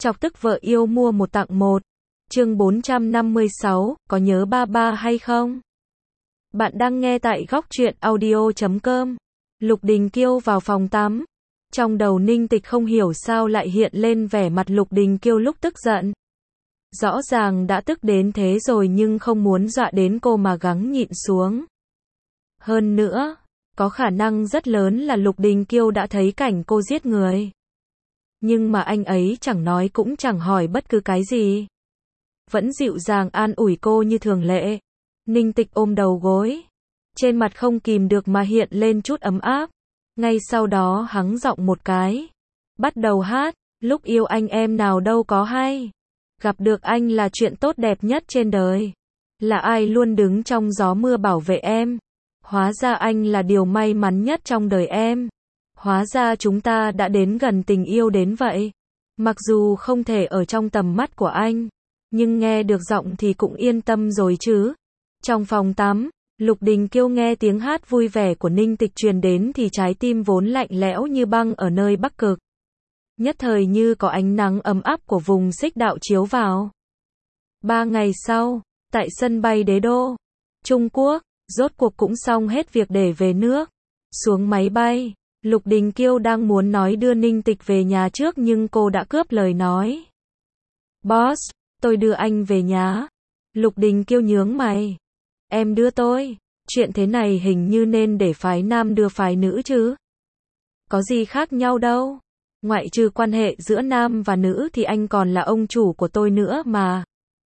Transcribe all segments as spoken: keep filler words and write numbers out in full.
Chọc tức vợ yêu mua một tặng một. Chương bốn trăm năm mươi sáu, có nhớ ba ba hay không? Bạn đang nghe tại góc truyện audio chấm com. Lục Đình Kiêu vào phòng tắm. Trong đầu Ninh Tịch không hiểu sao lại hiện lên vẻ mặt Lục Đình Kiêu lúc tức giận. Rõ ràng đã tức đến thế rồi nhưng không muốn dọa đến cô mà gắng nhịn xuống. Hơn nữa, có khả năng rất lớn là Lục Đình Kiêu đã thấy cảnh cô giết người. Nhưng mà anh ấy chẳng nói cũng chẳng hỏi bất cứ cái gì. Vẫn dịu dàng an ủi cô như thường lệ. Ninh Tịch ôm đầu gối. Trên mặt không kìm được mà hiện lên chút ấm áp. Ngay sau đó hắng giọng một cái. Bắt đầu hát, lúc yêu anh em nào đâu có hay. Gặp được anh là chuyện tốt đẹp nhất trên đời. Là ai luôn đứng trong gió mưa bảo vệ em. Hóa ra anh là điều may mắn nhất trong đời em. Hóa ra chúng ta đã đến gần tình yêu đến vậy. Mặc dù không thể ở trong tầm mắt của anh, nhưng nghe được giọng thì cũng yên tâm rồi chứ. Trong phòng tắm, Lục Đình Kiêu nghe tiếng hát vui vẻ của Ninh Tịch truyền đến thì trái tim vốn lạnh lẽo như băng ở nơi Bắc Cực. Nhất thời như có ánh nắng ấm áp của vùng Xích Đạo chiếu vào. Ba ngày sau, tại sân bay Đế Đô, Trung Quốc, rốt cuộc cũng xong hết việc để về nước. Xuống máy bay, Lục Đình Kiêu đang muốn nói đưa Ninh Tịch về nhà trước nhưng cô đã cướp lời nói. Boss, tôi đưa anh về nhà. Lục Đình Kiêu nhướng mày. Em đưa tôi, chuyện thế này hình như nên để phái nam đưa phái nữ chứ. Có gì khác nhau đâu. Ngoại trừ quan hệ giữa nam và nữ thì anh còn là ông chủ của tôi nữa mà.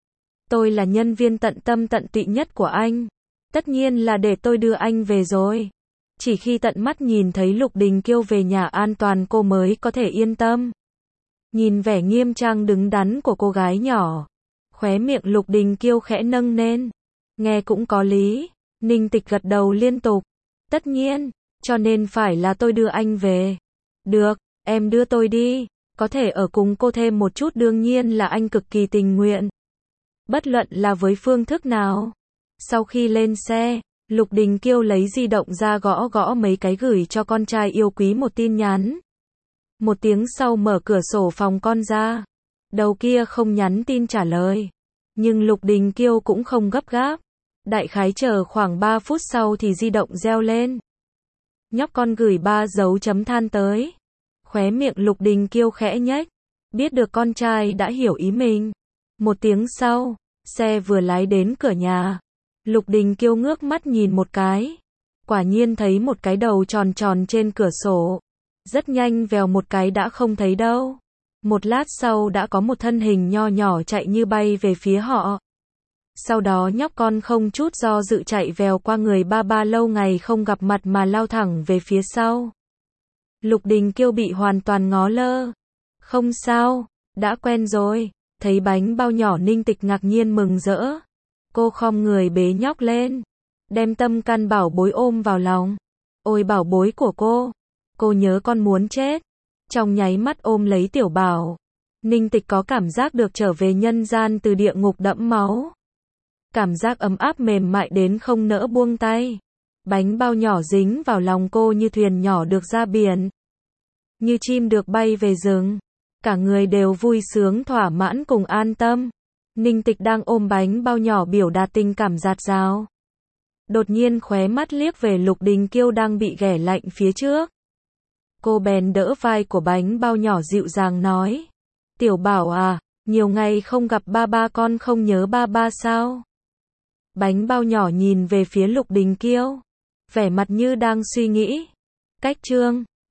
Tôi là nhân viên tận tâm tận tụy nhất của anh. Tất nhiên là để tôi đưa anh về rồi. Chỉ khi tận mắt nhìn thấy Lục Đình Kiêu về nhà an toàn cô mới có thể yên tâm. Nhìn vẻ nghiêm trang đứng đắn của cô gái nhỏ, khóe miệng Lục Đình Kiêu khẽ nâng lên. Nghe cũng có lý. Ninh Tịch gật đầu liên tục. Tất nhiên, cho nên phải là tôi đưa anh về. Được, em đưa tôi đi. Có thể ở cùng cô thêm một chút đương nhiên là anh cực kỳ tình nguyện. Bất luận là với phương thức nào. Sau khi lên xe, Lục Đình Kiêu lấy di động ra gõ gõ mấy cái gửi cho con trai yêu quý một tin nhắn. Một tiếng sau mở cửa sổ phòng con ra. Đầu kia không nhắn tin trả lời. Nhưng Lục Đình Kiêu cũng không gấp gáp. Đại khái chờ khoảng ba phút sau thì di động reo lên. Nhóc con gửi ba dấu chấm than tới. Khóe miệng Lục Đình Kiêu khẽ nhếch. Biết được con trai đã hiểu ý mình. Một tiếng sau, xe vừa lái đến cửa nhà. Lục Đình Kiêu ngước mắt nhìn một cái. Quả nhiên thấy một cái đầu tròn tròn trên cửa sổ. Rất nhanh vèo một cái đã không thấy đâu. Một lát sau đã có một thân hình nho nhỏ chạy như bay về phía họ. Sau đó nhóc con không chút do dự chạy vèo qua người ba ba lâu ngày không gặp mặt mà lao thẳng về phía sau. Lục Đình Kiêu bị hoàn toàn ngó lơ. Không sao, đã quen rồi. Thấy bánh bao nhỏ Ninh Tịch ngạc nhiên mừng rỡ. Cô khom người bế nhóc lên. Đem tâm can bảo bối ôm vào lòng. Ôi bảo bối của cô. Cô nhớ con muốn chết. Trong nháy mắt ôm lấy tiểu bảo. Ninh Tịch có cảm giác được trở về nhân gian từ địa ngục đẫm máu. Cảm giác ấm áp mềm mại đến không nỡ buông tay. Bánh bao nhỏ dính vào lòng cô như thuyền nhỏ được ra biển. Như chim được bay về rừng. Cả người đều vui sướng thỏa mãn cùng an tâm. Ninh Tịch đang ôm bánh bao nhỏ biểu đạt tình cảm dạt dào. Đột nhiên khóe mắt liếc về Lục Đình Kiêu đang bị ghẻ lạnh phía trước. Cô bèn đỡ vai của bánh bao nhỏ dịu dàng nói. Tiểu bảo à, nhiều ngày không gặp ba ba con không nhớ ba ba sao? Bánh bao nhỏ nhìn về phía Lục Đình Kiêu. Vẻ mặt như đang suy nghĩ. Cách chương